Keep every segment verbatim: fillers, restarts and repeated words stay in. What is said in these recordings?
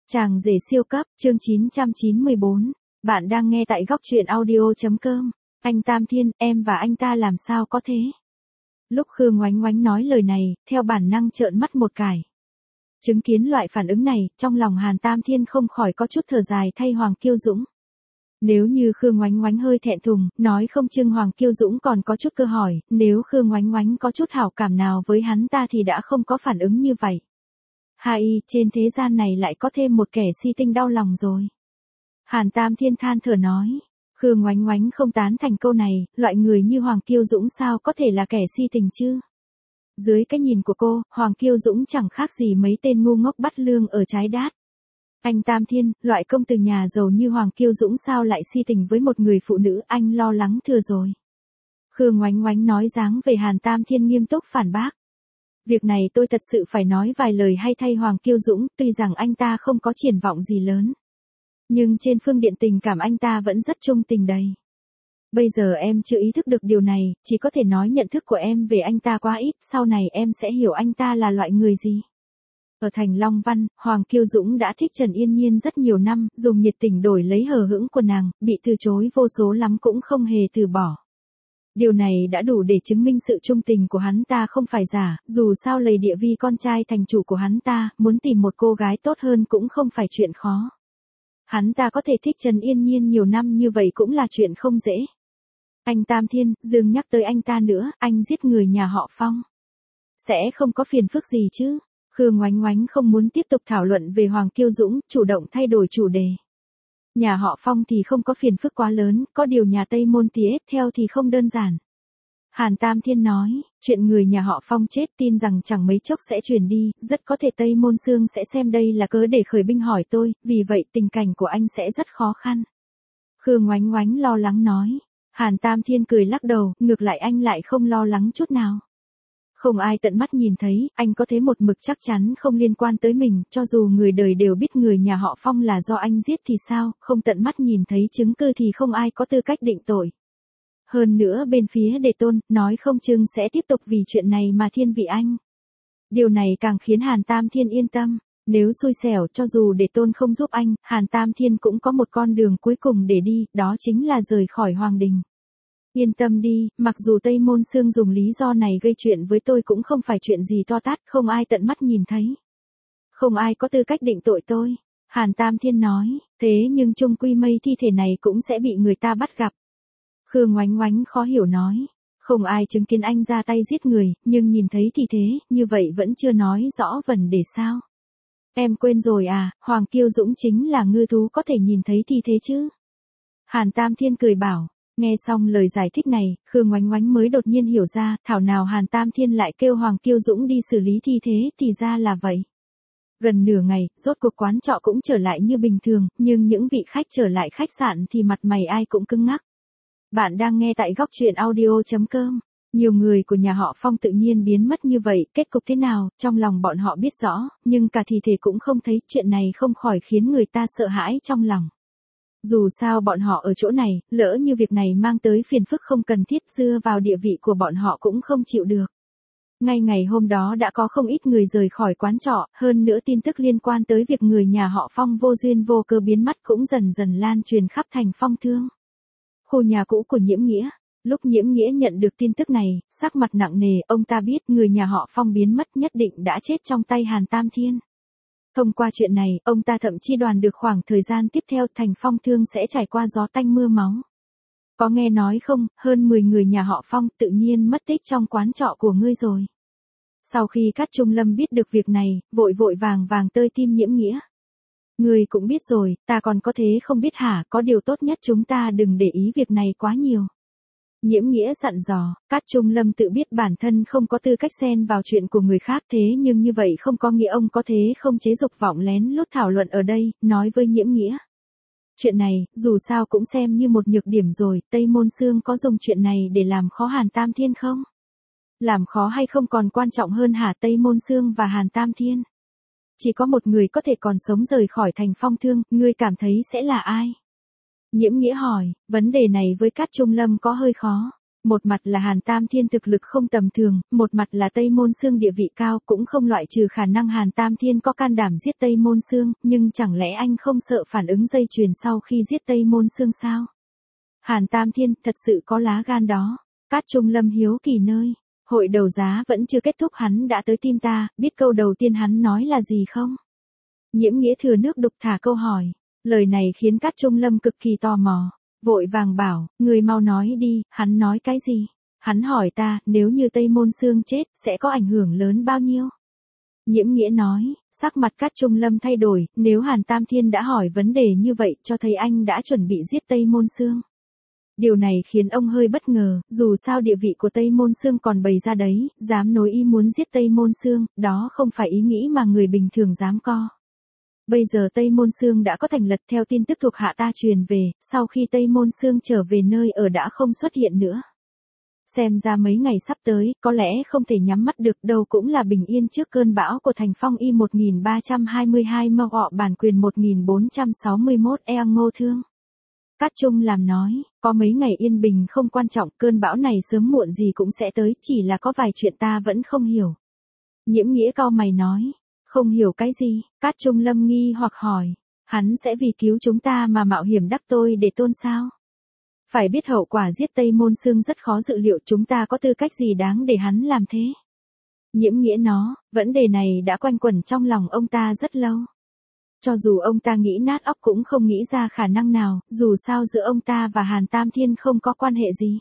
Chàng rể siêu cấp, chương chín trăm chín mươi bốn. Bạn đang nghe tại góc truyện audio.com. Anh Tam Thiên, em và anh ta làm sao có thế? Lúc Khương Ngoánh Ngoánh nói lời này, theo bản năng trợn mắt một cái. Chứng kiến loại phản ứng này, trong lòng Hàn Tam Thiên không khỏi có chút thở dài thay Hoàng Kiêu Dũng. Nếu như Khương Ngoánh Ngoánh hơi thẹn thùng, nói không chừng Hoàng Kiêu Dũng còn có chút cơ hỏi, nếu Khương Ngoánh Ngoánh có chút hảo cảm nào với hắn ta thì đã không có phản ứng như vậy. Hai, trên thế gian này lại có thêm một kẻ si tinh đau lòng rồi. Hàn Tam Thiên than thở nói. Khương Ngoánh Ngoánh không tán thành câu này, loại người như Hoàng Kiêu Dũng sao có thể là kẻ si tình chứ? Dưới cái nhìn của cô, Hoàng Kiêu Dũng chẳng khác gì mấy tên ngu ngốc bắt lương ở trái đát. Anh Tam Thiên, loại công từ nhà giàu như Hoàng Kiêu Dũng sao lại si tình với một người phụ nữ, anh lo lắng thừa rồi. Khương Ngoánh Ngoánh nói dáng về Hàn Tam Thiên nghiêm túc phản bác. Việc này tôi thật sự phải nói vài lời hay thay Hoàng Kiêu Dũng, tuy rằng anh ta không có triển vọng gì lớn. Nhưng trên phương diện tình cảm anh ta vẫn rất trung tình đầy. Bây giờ em chưa ý thức được điều này, chỉ có thể nói nhận thức của em về anh ta quá ít, sau này em sẽ hiểu anh ta là loại người gì. Ở thành Long Văn, Hoàng Kiêu Dũng đã thích Trần Yên Nhiên rất nhiều năm, dùng nhiệt tình đổi lấy hờ hững của nàng, bị từ chối vô số lắm cũng không hề từ bỏ. Điều này đã đủ để chứng minh sự trung tình của hắn ta không phải giả, dù sao lấy địa vị con trai thành chủ của hắn ta, muốn tìm một cô gái tốt hơn cũng không phải chuyện khó. Hắn ta có thể thích Trần Yên Nhiên nhiều năm như vậy cũng là chuyện không dễ. Anh Tam Thiên, dừng nhắc tới anh ta nữa, anh giết người nhà họ Phong. Sẽ không có phiền phức gì chứ? Khương Ngoánh Ngoánh không muốn tiếp tục thảo luận về Hoàng Kiêu Dũng, chủ động thay đổi chủ đề. Nhà họ Phong thì không có phiền phức quá lớn, có điều nhà Tây Môn tí ép theo thì không đơn giản. Hàn Tam Thiên nói, chuyện người nhà họ Phong chết tin rằng chẳng mấy chốc sẽ truyền đi, rất có thể Tây Môn Sương sẽ xem đây là cớ để khởi binh hỏi tôi, vì vậy tình cảnh của anh sẽ rất khó khăn. Khương Ngoánh Ngoánh lo lắng nói. Hàn Tam Thiên cười lắc đầu, ngược lại anh lại không lo lắng chút nào. Không ai tận mắt nhìn thấy, anh có thế một mực chắc chắn không liên quan tới mình, cho dù người đời đều biết người nhà họ Phong là do anh giết thì sao, không tận mắt nhìn thấy chứng cứ thì không ai có tư cách định tội. Hơn nữa bên phía Đề Tôn, nói không chừng sẽ tiếp tục vì chuyện này mà thiên vị anh. Điều này càng khiến Hàn Tam Thiên yên tâm, nếu xui xẻo cho dù Đề Tôn không giúp anh, Hàn Tam Thiên cũng có một con đường cuối cùng để đi, đó chính là rời khỏi Hoàng Đình. Yên tâm đi, mặc dù Tây Môn Sương dùng lý do này gây chuyện với tôi cũng không phải chuyện gì to tát, không ai tận mắt nhìn thấy. Không ai có tư cách định tội tôi. Hàn Tam Thiên nói, thế nhưng chung quy mây thi thể này cũng sẽ bị người ta bắt gặp. Khương Ngoánh Ngoánh khó hiểu nói, không ai chứng kiến anh ra tay giết người, nhưng nhìn thấy thi thế, như vậy vẫn chưa nói rõ vấn đề sao. Em quên rồi à, Hoàng Kiêu Dũng chính là ngư thú có thể nhìn thấy thi thế chứ. Hàn Tam Thiên cười bảo. Nghe xong lời giải thích này, Khương Ngoánh Ngoánh mới đột nhiên hiểu ra, thảo nào Hàn Tam Thiên lại kêu Hoàng Kiêu Dũng đi xử lý thi thế, thì ra là vậy. Gần nửa ngày, rốt cuộc quán trọ cũng trở lại như bình thường, nhưng những vị khách trở lại khách sạn thì mặt mày ai cũng cứng ngắc. Bạn đang nghe tại góc truyện audio.com. Nhiều người của nhà họ Phong tự nhiên biến mất như vậy, kết cục thế nào, trong lòng bọn họ biết rõ, nhưng cả thi thể cũng không thấy, chuyện này không khỏi khiến người ta sợ hãi trong lòng. Dù sao bọn họ ở chỗ này, lỡ như việc này mang tới phiền phức không cần thiết, dưa vào địa vị của bọn họ cũng không chịu được. Ngay ngày hôm đó đã có không ít người rời khỏi quán trọ, hơn nữa tin tức liên quan tới việc người nhà họ Phong vô duyên vô cớ biến mất cũng dần dần lan truyền khắp thành Phong Thương. Khu nhà cũ của Nhiễm Nghĩa. Lúc Nhiễm Nghĩa nhận được tin tức này, sắc mặt nặng nề, ông ta biết người nhà họ Phong biến mất nhất định đã chết trong tay Hàn Tam Thiên. Thông qua chuyện này, ông ta thậm chí đoán được khoảng thời gian tiếp theo thành Phong Thương sẽ trải qua gió tanh mưa máu. Có nghe nói không, hơn mười người nhà họ Phong tự nhiên mất tích trong quán trọ của ngươi rồi. Sau khi Cát Trung Lâm biết được việc này, vội vội vàng vàng tơi tim Nhiễm Nghĩa. Ngươi cũng biết rồi, ta còn có thế không biết hả, có điều tốt nhất chúng ta đừng để ý việc này quá nhiều. Nhiễm Nghĩa dặn dò, Cát Trung Lâm tự biết bản thân không có tư cách xen vào chuyện của người khác, thế nhưng như vậy không có nghĩa ông có thế không chế dục vọng lén lút thảo luận ở đây, nói với Nhiễm Nghĩa. Chuyện này, dù sao cũng xem như một nhược điểm rồi, Tây Môn Sương có dùng chuyện này để làm khó Hàn Tam Thiên không? Làm khó hay không còn quan trọng hơn hả, Tây Môn Sương và Hàn Tam Thiên? Chỉ có một người có thể còn sống rời khỏi thành Phong Thương, ngươi cảm thấy sẽ là ai? Nhiễm Nghĩa hỏi, vấn đề này với Cát Trung Lâm có hơi khó. Một mặt là Hàn Tam Thiên thực lực không tầm thường, một mặt là Tây Môn Xương địa vị cao, cũng không loại trừ khả năng Hàn Tam Thiên có can đảm giết Tây Môn Xương, nhưng chẳng lẽ anh không sợ phản ứng dây chuyền sau khi giết Tây Môn Xương sao? Hàn Tam Thiên thật sự có lá gan đó. Cát Trung Lâm hiếu kỳ nơi, hội đấu giá vẫn chưa kết thúc hắn đã tới tim ta, biết câu đầu tiên hắn nói là gì không? Nhiễm Nghĩa thừa nước đục thả câu hỏi, lời này khiến Cát Trung Lâm cực kỳ tò mò, vội vàng bảo, người mau nói đi, hắn nói cái gì? Hắn hỏi ta, nếu như Tây Môn Xương chết, sẽ có ảnh hưởng lớn bao nhiêu? Nhiễm Nghĩa nói, sắc mặt Cát Trung Lâm thay đổi, nếu Hàn Tam Thiên đã hỏi vấn đề như vậy, cho thấy anh đã chuẩn bị giết Tây Môn Xương. Điều này khiến ông hơi bất ngờ, dù sao địa vị của Tây Môn Xương còn bày ra đấy, dám nối ý muốn giết Tây Môn Xương, đó không phải ý nghĩ mà người bình thường dám co. Bây giờ Tây Môn Xương đã có thành lập theo tin tức thuộc hạ ta truyền về, sau khi Tây Môn Xương trở về nơi ở đã không xuất hiện nữa. Xem ra mấy ngày sắp tới, có lẽ không thể nhắm mắt được đâu cũng là bình yên trước cơn bão của thành phong y một nghìn ba trăm hai mươi hai mơ họ bản quyền một nghìn bốn trăm sáu mươi mốt e ngô thương. Cát Trung làm nói, có mấy ngày yên bình không quan trọng, cơn bão này sớm muộn gì cũng sẽ tới, chỉ là có vài chuyện ta vẫn không hiểu. Nhiễm Nghĩa cau mày nói, không hiểu cái gì? Cát Trung Lâm nghi hoặc hỏi, hắn sẽ vì cứu chúng ta mà mạo hiểm đắc tôi để tôn sao? Phải biết hậu quả giết Tây Môn Xương rất khó dự liệu, chúng ta có tư cách gì đáng để hắn làm thế? Nhiễm Nghĩa nó, vấn đề này đã quanh quẩn trong lòng ông ta rất lâu. Cho dù ông ta nghĩ nát óc cũng không nghĩ ra khả năng nào, dù sao giữa ông ta và Hàn Tam Thiên không có quan hệ gì.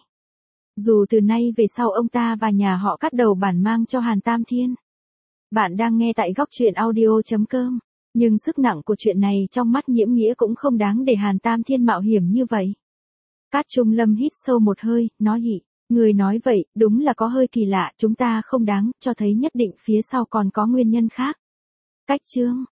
Dù từ nay về sau ông ta và nhà họ cắt đầu bản mang cho Hàn Tam Thiên. Bạn đang nghe tại góc truyện audio.com, nhưng sức nặng của chuyện này trong mắt Nhiễm Nghĩa cũng không đáng để Hàn Tam Thiên mạo hiểm như vậy. Cát Trung Lâm hít sâu một hơi, nói hị, người nói vậy, đúng là có hơi kỳ lạ, chúng ta không đáng, cho thấy nhất định phía sau còn có nguyên nhân khác. Cách chương